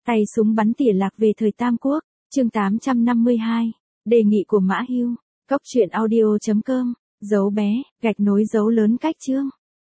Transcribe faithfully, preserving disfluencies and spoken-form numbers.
Tay súng bắn tỉa lạc về thời Tam Quốc, chương tám trăm năm mươi hai, đề nghị của Mã Hưu, cốc truyện audio chấm com, dấu bé, gạch nối dấu lớn cách chương.